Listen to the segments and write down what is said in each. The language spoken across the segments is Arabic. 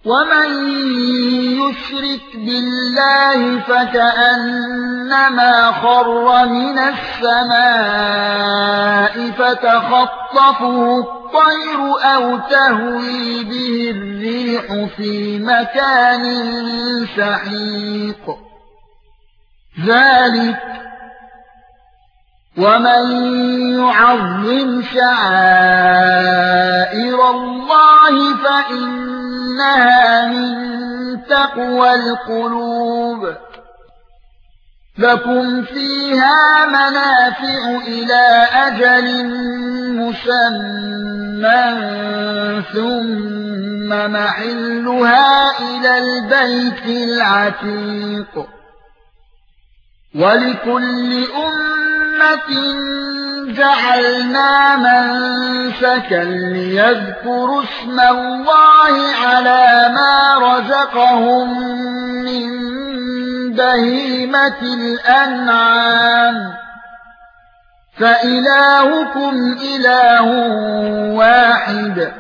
ومن يشرك بالله فكأنما خر من السماء فتخطفه الطير أو تهوي به الريح في مكان سحيق ذلك ومن يعظم شعائر الله فإنها من تقوى القلوب لكم فيها منافع إلى أجل مسمى ثم محلها إلى البيت العتيق ولكل أمة جعلنا منسكا ليذكروا اسم الله على ما رزقهم من بهيمة الأنعام فإلهكم إله واحد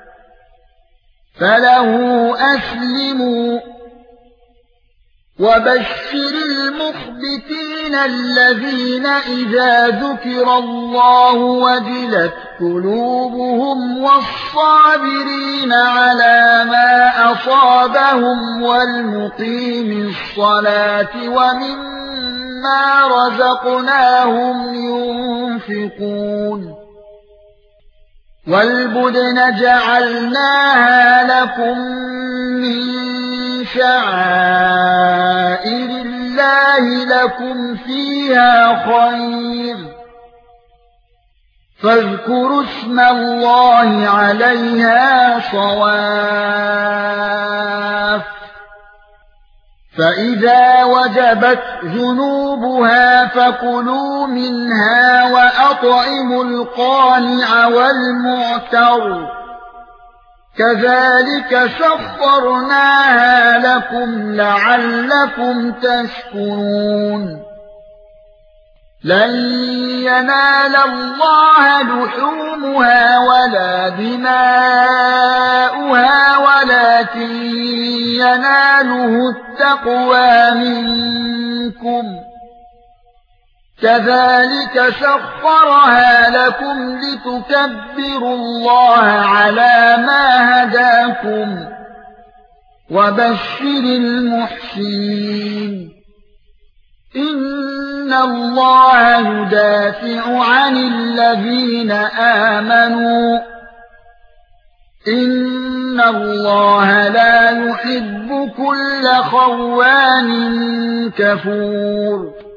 فله أسلموا وبشر المخبتين الذين إذا ذكر الله وجلت قلوبهم والصابرين على ما أصابهم والمقيم الصلاة ومما رزقناهم ينفقون والبدن جعلناها لكم من شعائر الله لكم فيها خير فاذكروا اسم الله عليها صواف فإذا وجبت جنوبها فكلوا منها وأطعموا القانع والمعتر كذلك سخرناها لكم لعلكم تشكرون لن ينال الله لحومها ولا دماؤها ولكن يناله التقوى منكم كذلك سخرها لكم لتكبروا الله على ما هداكم وبشر المحسنين إن الله يدافع عن الذين آمنوا إن الله لا يحب كل خوان كفور